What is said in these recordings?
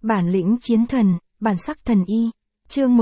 Bản lĩnh chiến thần, bản sắc thần y. Chương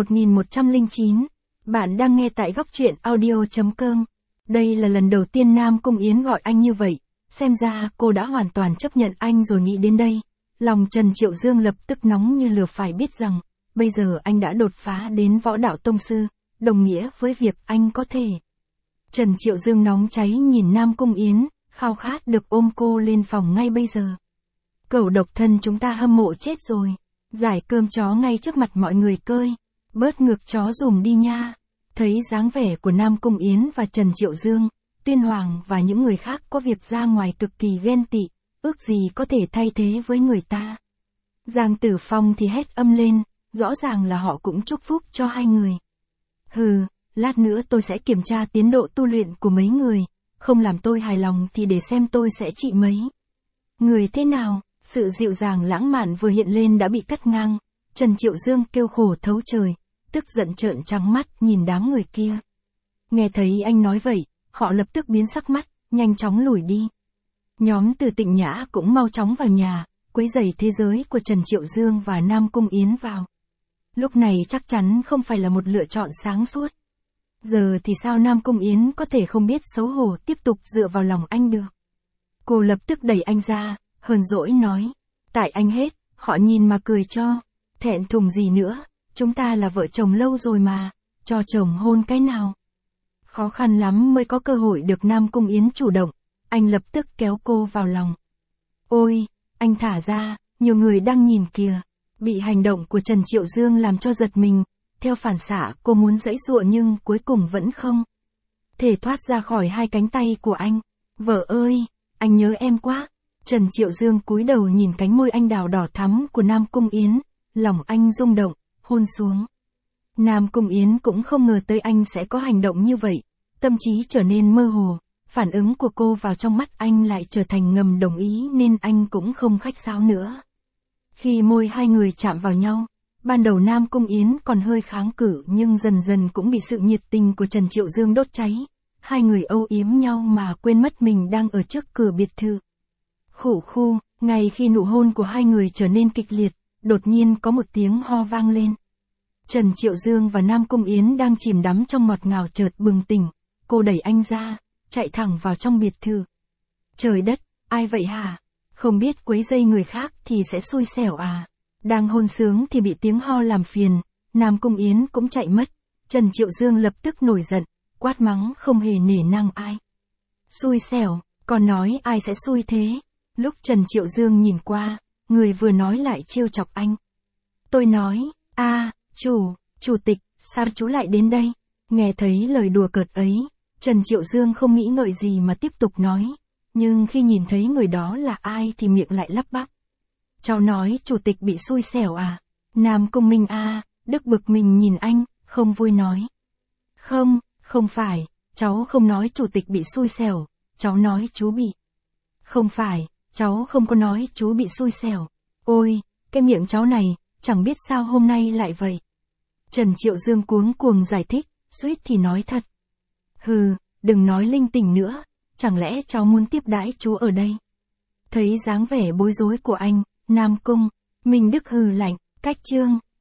1109. Bạn đang nghe tại góc truyện audio.com. Đây là lần đầu tiên Nam Cung Yến gọi anh như vậy, xem ra cô đã hoàn toàn chấp nhận anh rồi. Nghĩ đến đây, lòng Trần Triệu Dương lập tức nóng như lửa, phải biết rằng, bây giờ anh đã đột phá đến võ đạo tông sư, đồng nghĩa với việc anh có thể. Trần Triệu Dương nóng cháy nhìn Nam Cung Yến, khao khát được ôm cô lên phòng ngay bây giờ. Cẩu độc thân chúng ta hâm mộ chết rồi. Giải cơm chó ngay trước mặt mọi người cơi. Bớt ngược chó dùm đi nha. Thấy dáng vẻ của Nam Cung Yến và Trần Triệu Dương, Tuyên Hoàng và những người khác có việc ra ngoài cực kỳ ghen tị, ước gì có thể thay thế với người ta. Giang Tử Phong thì hét âm lên, rõ ràng là họ cũng chúc phúc cho hai người. Hừ, lát nữa tôi sẽ kiểm tra tiến độ tu luyện của mấy người, không làm tôi hài lòng thì để xem tôi sẽ trị mấy người thế nào. Sự dịu dàng lãng mạn vừa hiện lên đã bị cắt ngang. Trần Triệu Dương kêu khổ thấu trời, tức giận trợn trắng mắt nhìn đám người kia. Nghe thấy anh nói vậy, họ lập tức biến sắc mắt, nhanh chóng lùi đi. Nhóm Từ Tịnh Nhã cũng mau chóng vào nhà, quấy rầy thế giới của Trần Triệu Dương và Nam Cung Yến vào. Lúc này chắc chắn không phải là một lựa chọn sáng suốt. Giờ thì sao Nam Cung Yến có thể không biết xấu hổ tiếp tục dựa vào lòng anh được. Cô lập tức đẩy anh ra, hờn dỗi nói, tại anh hết, họ nhìn mà cười cho, thẹn thùng gì nữa, chúng ta là vợ chồng lâu rồi mà, cho chồng hôn cái nào. Khó khăn lắm mới có cơ hội được Nam Cung Yến chủ động, anh lập tức kéo cô vào lòng. Ôi, anh thả ra, nhiều người đang nhìn kìa. Bị hành động của Trần Triệu Dương làm cho giật mình, theo phản xạ cô muốn giãy giụa nhưng cuối cùng vẫn không thể thoát ra khỏi hai cánh tay của anh. Vợ ơi, anh nhớ em quá. Trần Triệu Dương cúi đầu nhìn cánh môi anh đào đỏ thắm của Nam Cung Yến, lòng anh rung động, hôn xuống. Nam Cung Yến cũng không ngờ tới anh sẽ có hành động như vậy, tâm trí trở nên mơ hồ, phản ứng của cô vào trong mắt anh lại trở thành ngầm đồng ý nên anh cũng không khách sáo nữa. Khi môi hai người chạm vào nhau, ban đầu Nam Cung Yến còn hơi kháng cự nhưng dần dần cũng bị sự nhiệt tình của Trần Triệu Dương đốt cháy. Hai người âu yếm nhau mà quên mất mình đang ở trước cửa biệt thự. Khụ khu, ngay khi nụ hôn của hai người trở nên kịch liệt, đột nhiên có một tiếng ho vang lên. Trần Triệu Dương và Nam Cung Yến đang chìm đắm trong ngọt ngào chợt bừng tỉnh, cô đẩy anh ra, chạy thẳng vào trong biệt thự. Trời đất, ai vậy hả? Không biết quấy rầy người khác thì sẽ xui xẻo à? Đang hôn sướng thì bị tiếng ho làm phiền, Nam Cung Yến cũng chạy mất. Trần Triệu Dương lập tức nổi giận, quát mắng không hề nể nang ai. Xui xẻo, còn nói ai sẽ xui thế? Lúc Trần Triệu Dương nhìn qua, người vừa nói lại trêu chọc anh. Tôi nói, chủ tịch, sao chú lại đến đây? Nghe thấy lời đùa cợt ấy, Trần Triệu Dương không nghĩ ngợi gì mà tiếp tục nói. Nhưng khi nhìn thấy người đó là ai thì miệng lại lắp bắp. Cháu nói chủ tịch bị xui xẻo à? Nam Cung Minh Đức bực mình nhìn anh, không vui nói. Không phải, cháu không nói chủ tịch bị xui xẻo, cháu nói chú bị. Không phải, cháu không có nói chú bị xui xẻo. Ôi, cái miệng cháu này, chẳng biết sao hôm nay lại vậy. Trần Triệu Dương cuống cuồng giải thích, suýt thì nói thật. Hừ, đừng nói linh tinh nữa, chẳng lẽ cháu muốn tiếp đãi chú ở đây? Thấy dáng vẻ bối rối của anh, Nam Cung Minh Đức hừ lạnh, cách chương.